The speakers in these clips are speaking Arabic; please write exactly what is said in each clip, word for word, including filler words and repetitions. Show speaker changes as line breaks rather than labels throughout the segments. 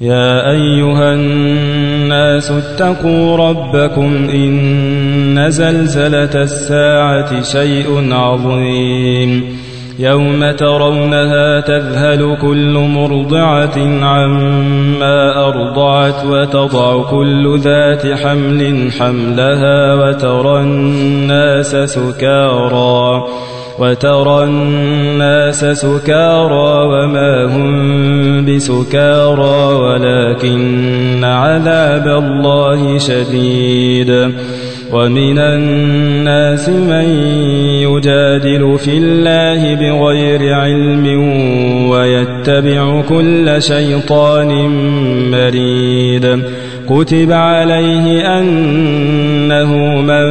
يا أيها الناس اتقوا ربكم إن زلزلة الساعة شيء عظيم يوم ترونها تذهل كل مرضعة عما أرضعت وتضع كل ذات حمل حملها وترى الناس سكارى وترى الناس سكارى وما هم بسكارى ولكن عذاب الله شديد ومن الناس من يجادل في الله بغير علم ويتبع كل شيطان مريد كتب عليه أنه من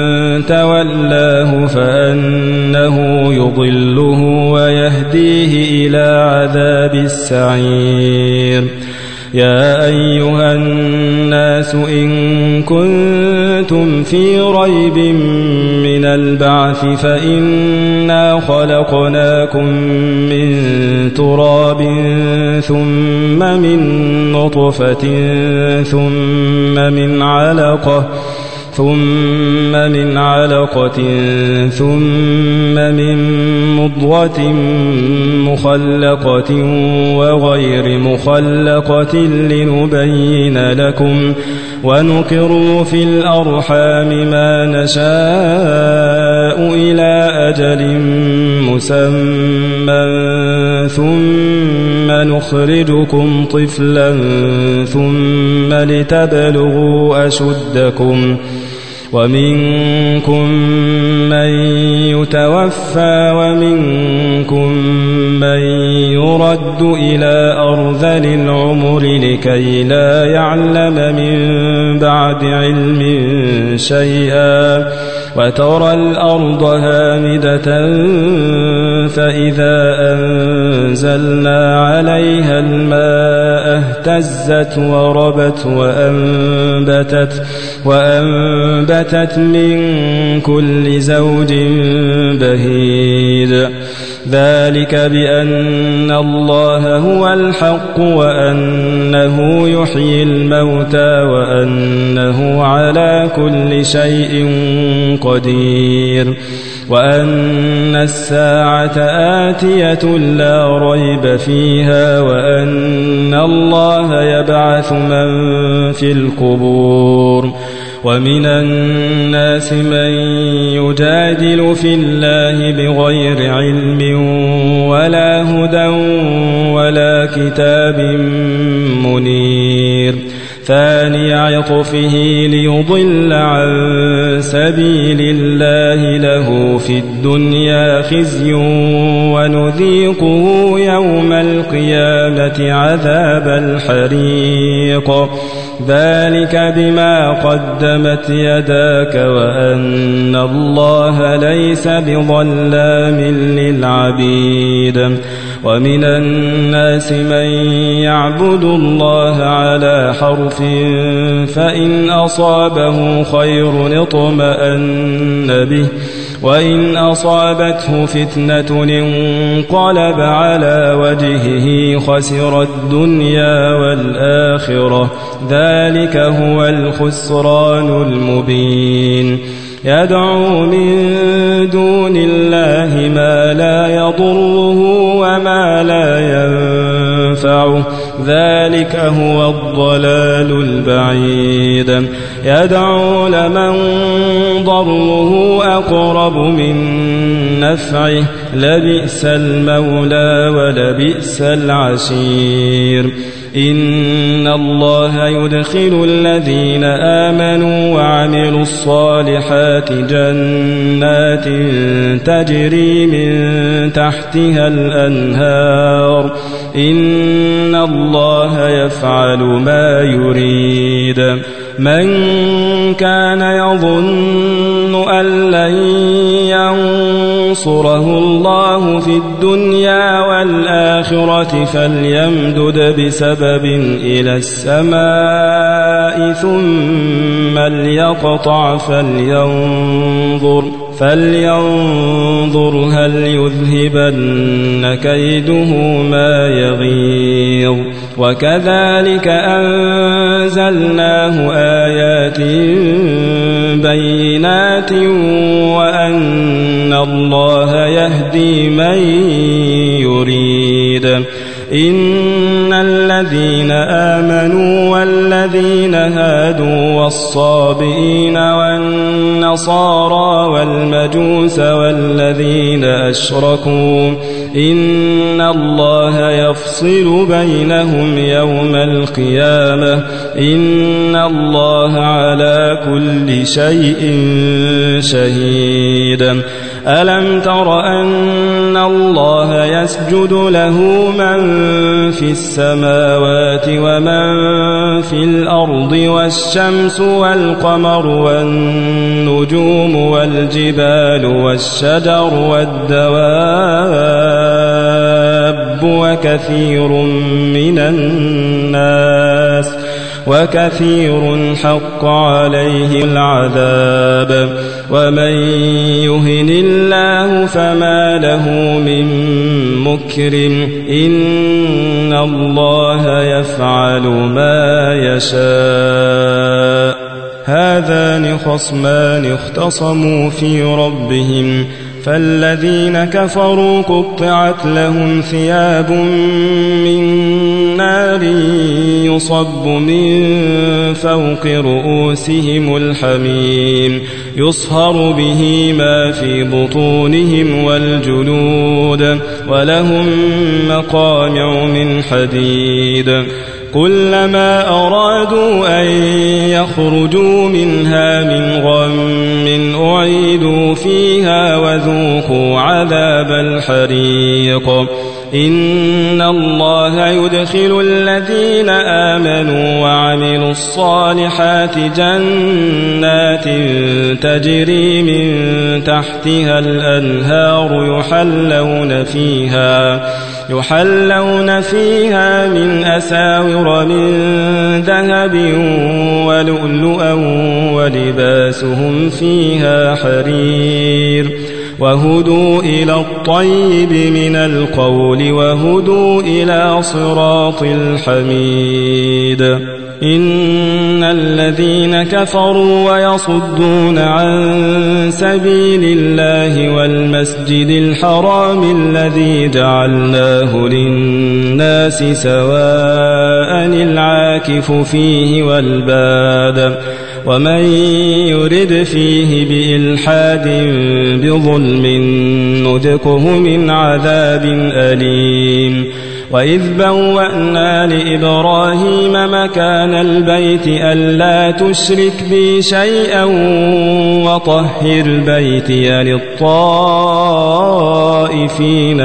تولاه فأنه يضله ويهديه إلى عذاب السعير يا أيها الناس إن كنتم في ريب من البعث فإنا خلقناكم من تراب ثم من نطفة ثم من علقة ثم من علقة ثم من مضغة مخلقة وغير مخلقة لنبين لكم ونقر في الأرحام ما نشاء إلى أجل مسمى ثم نخرجكم طفلا ثم لتبلغوا أشدكم ومنكم من يتوفى ومنكم من يرد إلى أرذل العمر لكي لا يعلم من بعد علم شيئا وترى الأرض هامدة فإذا أنزلنا عليها الماء اهتزت وربت وأنبتت, وأنبتت من كل زوج بهيج ذلك بأن الله هو الحق وأنه يحيي الموتى وأنه على كل شيء قدير وأن الساعة آتية لا ريب فيها وأن الله يبعث من في القبور ومن الناس من يجادل في الله بغير علم ولا هدى ولا كتاب منير ثاني عطفه ليضل عن سبيل الله له في الدنيا خزي ونذيقه يوم القيامة عذاب الحريق ذلك بما قدمت يداك وأن الله ليس بظلام للعبيد ومن الناس من يعبد الله على حرف فإن أصابه خير اطمأن به وإن أصابته فتنة انقلب على وجهه خسر الدنيا والآخرة ذلك هو الخسران المبين يدعو من دون الله ما لا يضره وما لا ينفعه ذلك هو الضلال البعيد يدعو لمن ضره أقرب من نفعه لبئس المولى ولبئس العشير إن الله يدخل الذين آمنوا وعملوا الصالحات جنات تجري من تحتها الأنهار إن الله يفعل ما يريد من كان يظن أن لن ينصره الله في الدنيا والآخرة فليمدد بسبب إلى السماء ثم ليقطع فلينظر فلينظر هل يذهبن كيده ما يغيظ وكذلك أنزلناه آيات بينات وأن الله يهدي من يريد إن الذين آمنوا والذين هادوا والصابئين والنصارى والمجوس والذين أشركوا إن الله يفصل بينهم يوم القيامة إن الله على كل شيء شهيد ألم تر أن الله يسجد له من في السماوات ومن في الأرض والشمس والقمر والنجوم والجبال والشجر والدواب وكثير من الناس وكثير حق عليه العذاب ومن يهن الله فما له من مكرم إن الله يفعل ما يشاء هذان خصمان اختصموا في ربهم فالذين كفروا قطعت لهم ثياب من نار يصب من فوق رؤوسهم الحميم يصهر به ما في بطونهم والجلود ولهم مقامع من حديد كلما أرادوا أن يخرجوا منها من غم أعيدوا فيها وذوقوا عذاب الحريق إن الله يدخل الذين آمنوا وعملوا الصالحات جنات تجري من تحتها الأنهار يحلون فيها يحلون فيها من أساور من ذهب ولؤلؤا ولباسهم فيها حرير وهدوا إلى الطيب من القول وهدوا إلى صراط الحميد إن الذين كفروا ويصدون عن سبيل الله والمسجد الحرام الذي جعلناه للناس سواء العاكف فيه والباد ومن يرد فيه بإلحاد بظلم نذقه من عذاب أليم وإذ بوأنا لإبراهيم مكان البيت ألا تشرك بي شيئا وطهر بيتي للطائفين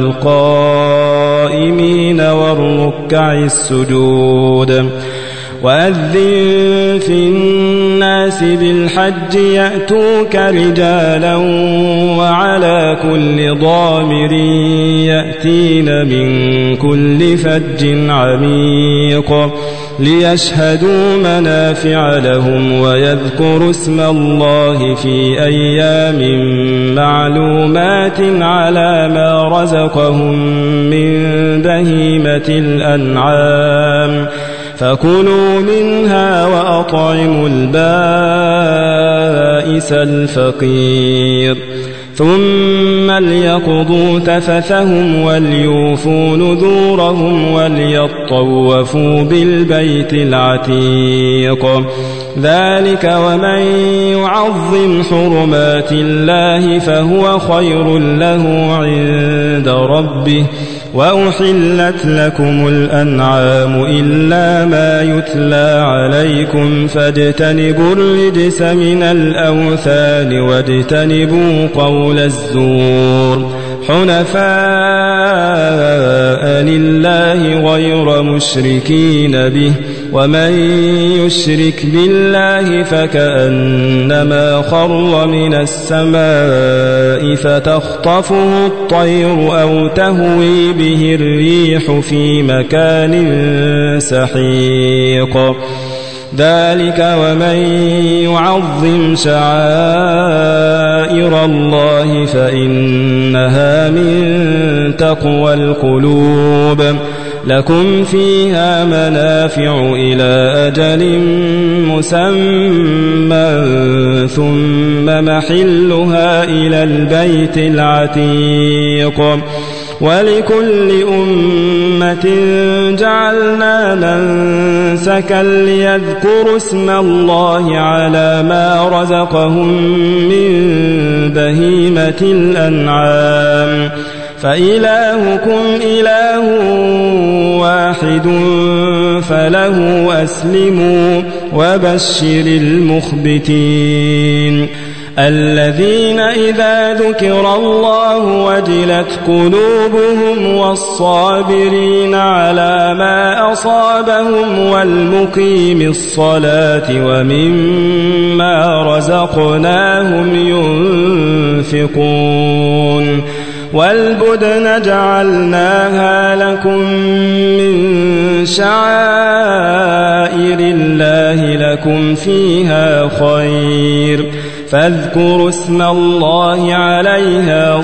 والقائمين والركع السجود وأذن في الناس بالحج يأتوك رجالا وعلى كل ضامر يأتين من كل فج عميق ليشهدوا منافع لهم ويذكروا اسم الله في أيام معلومات على ما رزقهم من بهيمة الأنعام فكلوا منها وأطعموا البائس الفقير ثم ليقضوا تفثهم وليوفوا نذورهم وليطوفوا بالبيت العتيق ذلك ومن يعظم حرمات الله فهو خير له عند ربه وأحلت لكم الأنعام إلا ما يتلى عليكم فاجتنبوا الرجس من الأوثان واجتنبوا قول الزور حنفاء لله غير مشركين به ومن يشرك بالله فكأنما خر من السماء فتخطفه الطير أو تهوي به الريح في مكان سحيق ذلك ومن يعظم شعائر شعائر الله فإنها من تقوى القلوب لكم فيها منافع إلى أجل مسمى ثم محلها إلى البيت العتيق ولكل أمة جعلنا منسكا ليذكروا اسم الله على ما رزقهم من بهيمة الأنعام فإلهكم إله واحد فله أسلموا وبشر المخبتين الذين إذا ذكر الله وجلت قلوبهم والصابرين على ما أصابهم والمقيم الصلاة ومما رزقناهم ينفقون والبدن جعلناها لكم من شعائر الله لكم فيها خير فاذكروا اسم الله عليها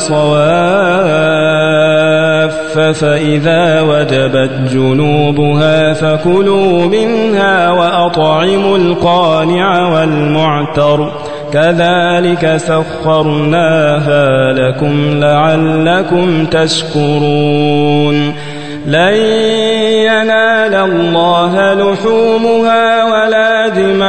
صواف فإذا وجبت جنوبها فكلوا منها وأطعموا القانع والمعتر كذلك سخرناها لكم لعلكم تشكرون لن ينال الله لحومها ولا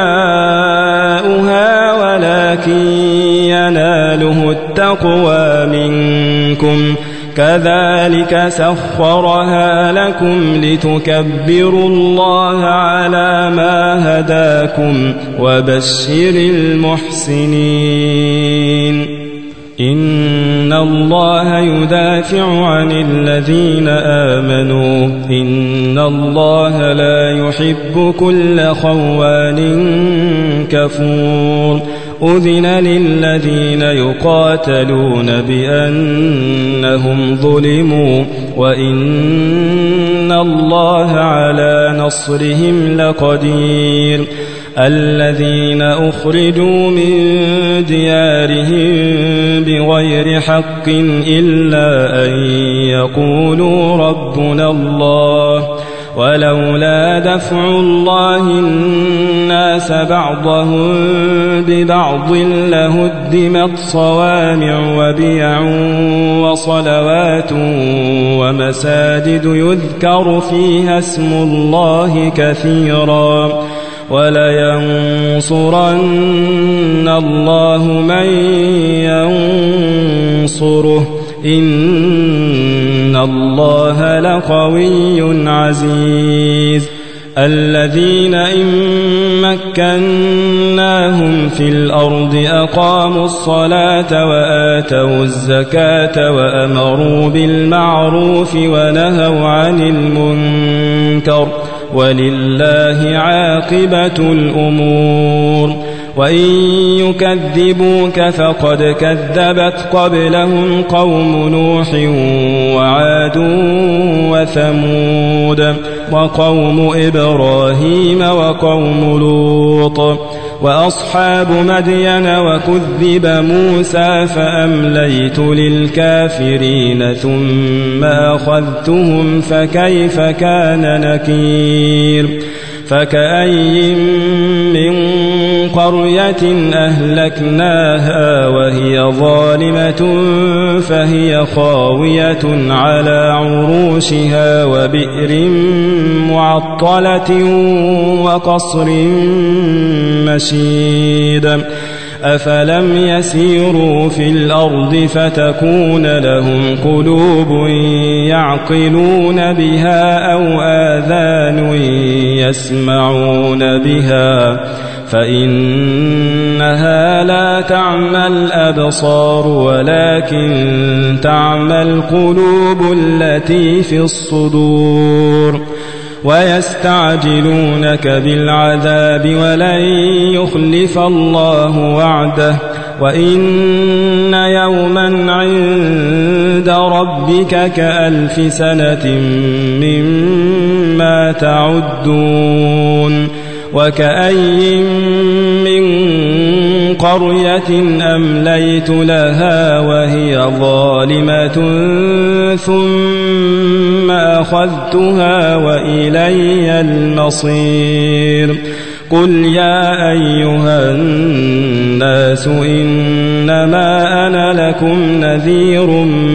دماؤها ولكن يناله التقوى منكم كذلك سخرها لكم لتكبروا الله على ما هداكم وبشر المحسنين إن الله يدافع عن الذين آمنوا إن الله لا يحب كل خوان كفور أذن للذين يقاتلون بأنهم ظلموا وإن الله على نصرهم لقدير الذين أخرجوا من ديارهم بغير حق إلا أن يقولوا ربنا الله ولولا دفع الله الناس بعضهم ببعض لهدمت صوامع وبيع وصلوات ومساجد يذكر فيها اسم الله كثيرا ولينصرن الله من ينصره إن الله لقوي عزيز الذين إن مكناهم في الأرض أقاموا الصلاة وآتوا الزكاة وأمروا بالمعروف ونهوا عن المنكر ولله عاقبة الأمور وإن يكذبوك فقد كذبت قبلهم قوم نوح وعاد وثمود وقوم إبراهيم وقوم لوط وأصحاب مدين وكذب موسى فأمليت للكافرين ثم أخذتهم فكيف كان نكير فكأي من قرية أهلكناها وهي ظالمة فهي خاوية على عروشها وبئر معطلة وقصر مشيد أفلم يسيروا في الأرض فتكون لهم قلوب يعقلون بها أو آذان يسمعون بها فإنها لا تعمى الأبصار ولكن تعمى القلوب التي في الصدور ويستعجلونك بالعذاب ولن يخلف الله وعده وإن يوما عند ربك كألف سنة مما تعدون وكأي من قرية أمليت لها وهي ظالمة ثم أخذتها وإلي المصير قل يا أيها الناس إنما أنا لكم نذير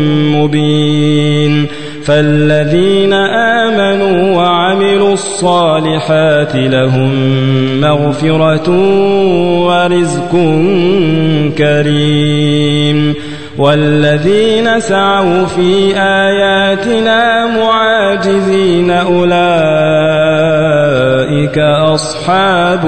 مبين فالذين آمنوا وعملوا الصالحات لهم مغفرة ورزق كريم والذين سعوا في آياتنا معاجزين أولئك أصحاب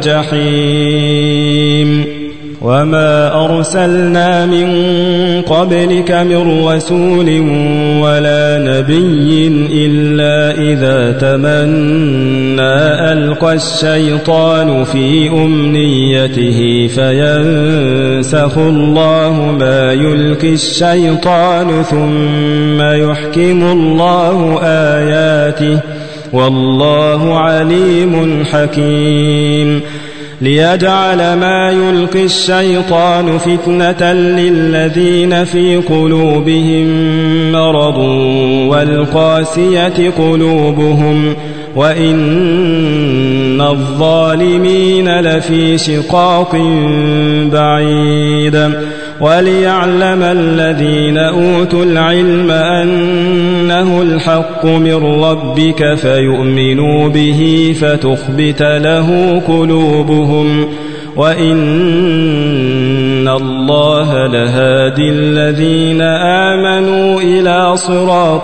الجحيم وما أرسلنا من قبلك من رسول ولا نبي إلا إذا تمنى ألقى الشيطان في أمنيته فينسخ الله ما يلقي الشيطان ثم يحكم الله آياته والله عليم حكيم ليجعل ما يلقي الشيطان فتنة للذين في قلوبهم مرض والقاسية قلوبهم وإن الظالمين لفي شقاق بعيد وليعلم الذين أوتوا العلم أنه الحق من ربك فيؤمنوا به فتخبت له قلوبهم وإن الله لهادي الذين آمنوا إلى صراط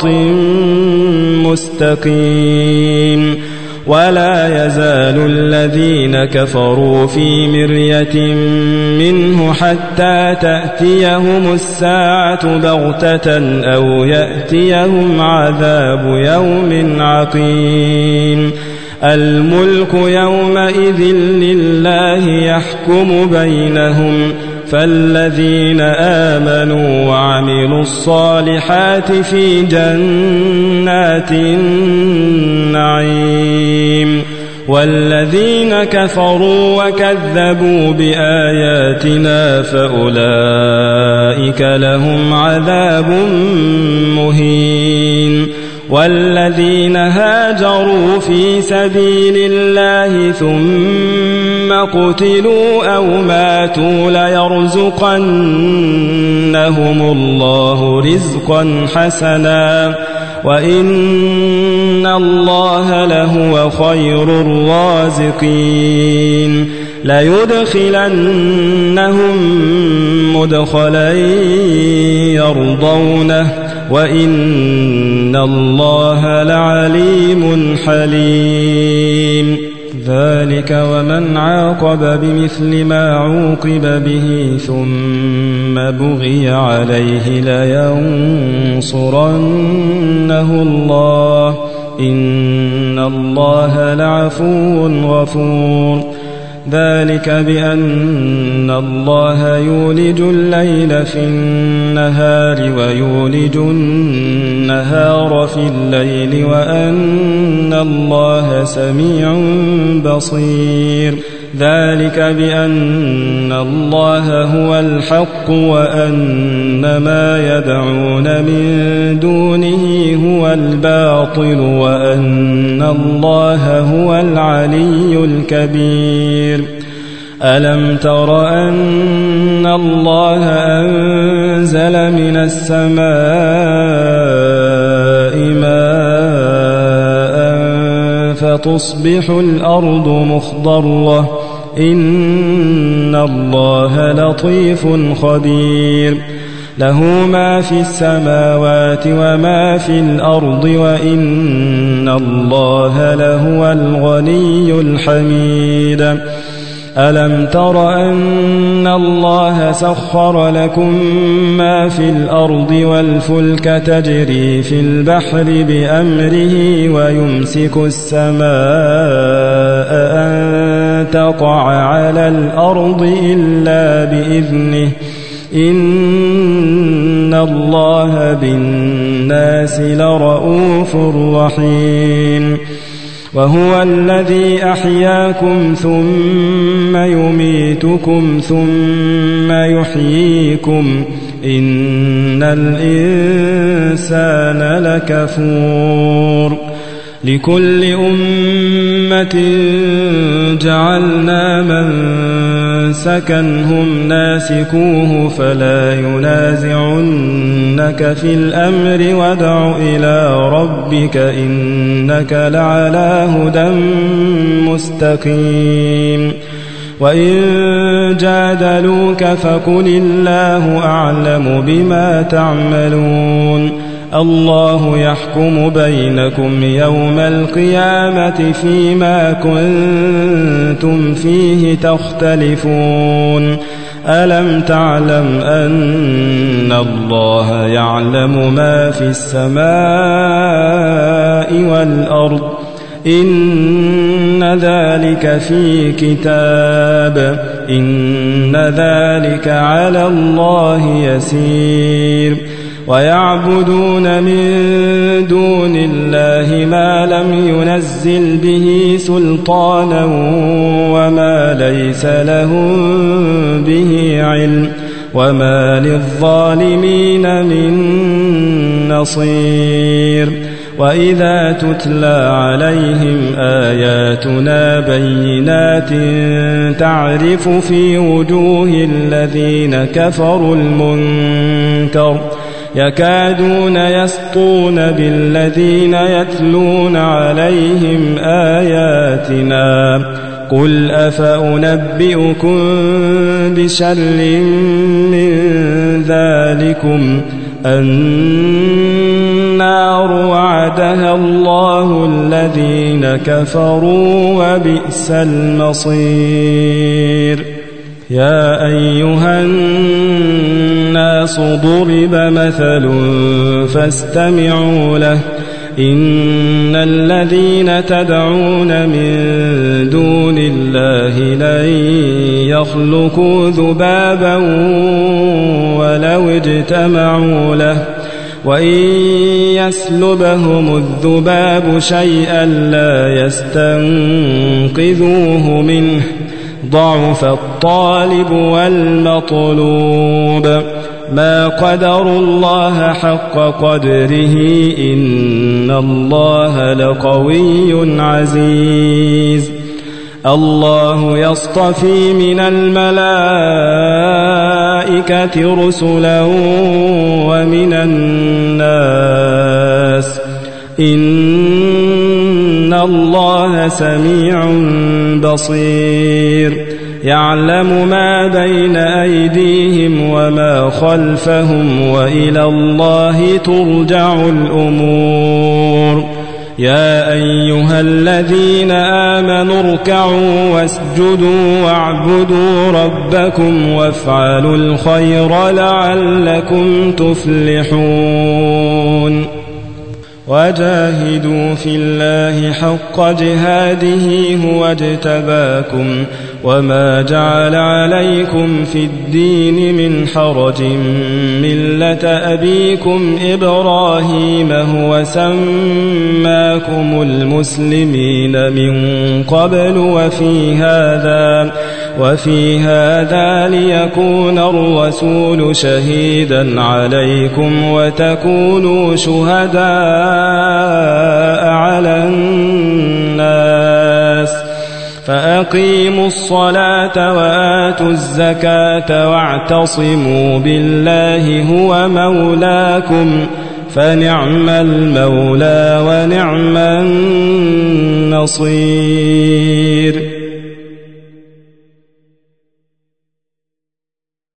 مستقيم ولا يزال الذين كفروا في مرية منه حتى تأتيهم الساعة بغتة أو يأتيهم عذاب يوم عقيم الملك يومئذ لله يحكم بينهم فالذين آمنوا وعملوا الصالحات في جنات النعيم والذين كفروا وكذبوا بآياتنا فأولئك لهم عذاب مهين والذين هاجروا في سبيل الله ثم قتلوا أو ماتوا ليرزقنهم الله رزقا حسنا وإن الله لهو خير الرازقين ليدخلنهم مدخلا يرضونه وإن الله لعليم حليم ذلك ومن عاقب بمثل ما عوقب به ثم بغي عليه لينصرنه الله إن الله لعفو غفور ذلك بأن الله يولج الليل في النهار ويولج النهار في الليل وأن الله سميع بصير ذلك بأن الله هو الحق وأن ما يدعون من دونه هو الباطل وأن الله هو العلي الكبير ألم تر أن الله أنزل من السماء ماء فتصبح الأرض مخضرة إن الله لطيف خبير له ما في السماوات وما في الأرض وإن الله لهو الغني الحميد ألم تر أن الله سخر لكم ما في الأرض والفلك تجري في البحر بأمره ويمسك السماء أن تقع على الأرض إلا بإذنه إن الله بالناس لرؤوف رحيم وهو الذي أحياكم ثم يميتكم ثم يحييكم إن الإنسان لكفور لكل أمة جعلنا منسكا هم ناسكوه فلا ينازعنك في الأمر وادع إلى ربك إنك لعلى هدى مستقيم وإن جادلوك فقل الله أعلم بما تعملون الله يحكم بينكم يوم القيامة فيما كنتم فيه تختلفون ألم تعلم أن الله يعلم ما في السماء والأرض إن ذلك في كتاب إن ذلك على الله يسير ويعبدون من دون الله ما لم ينزل به سلطانا وما ليس لهم به علم وما للظالمين من نصير وإذا تتلى عليهم آياتنا بينات تعرف في وجوه الذين كفروا المنكر يكادون يسطون بالذين يتلون عليهم آياتنا قل أفأنبئكم بشر من ذلكم النار وعدها الله الذين كفروا وبئس المصير يا أيها الناس ضرب مثل فاستمعوا له إن الذين تدعون من دون الله لن يخلقوا ذبابا ولو اجتمعوا له وإن يسلبهم الذباب شيئا لا يستنقذوه منه ضعف الطالب والمطلوب ما قدروا الله حق قدره إن الله لقوي عزيز الله يصطفي من الملائكة رسلا ومن الناس إن الله سميع بصير يعلم ما بين أيديهم وما خلفهم وإلى الله ترجع الأمور يا أيها الذين آمنوا اركعوا واسجدوا واعبدوا ربكم وافعلوا الخير لعلكم تفلحون وجاهدوا في الله حق جهاده هو اجتباكم وما جعل عليكم في الدين من حرج ملة أبيكم إبراهيم هو سماكم المسلمين من قبل وفي هذا وفي هذا ليكون الرسول شهيدا عليكم وتكونوا شهداء على الناس فأقيموا الصلاة وآتوا الزكاة واعتصموا بالله هو مولاكم فنعم المولى ونعم النصير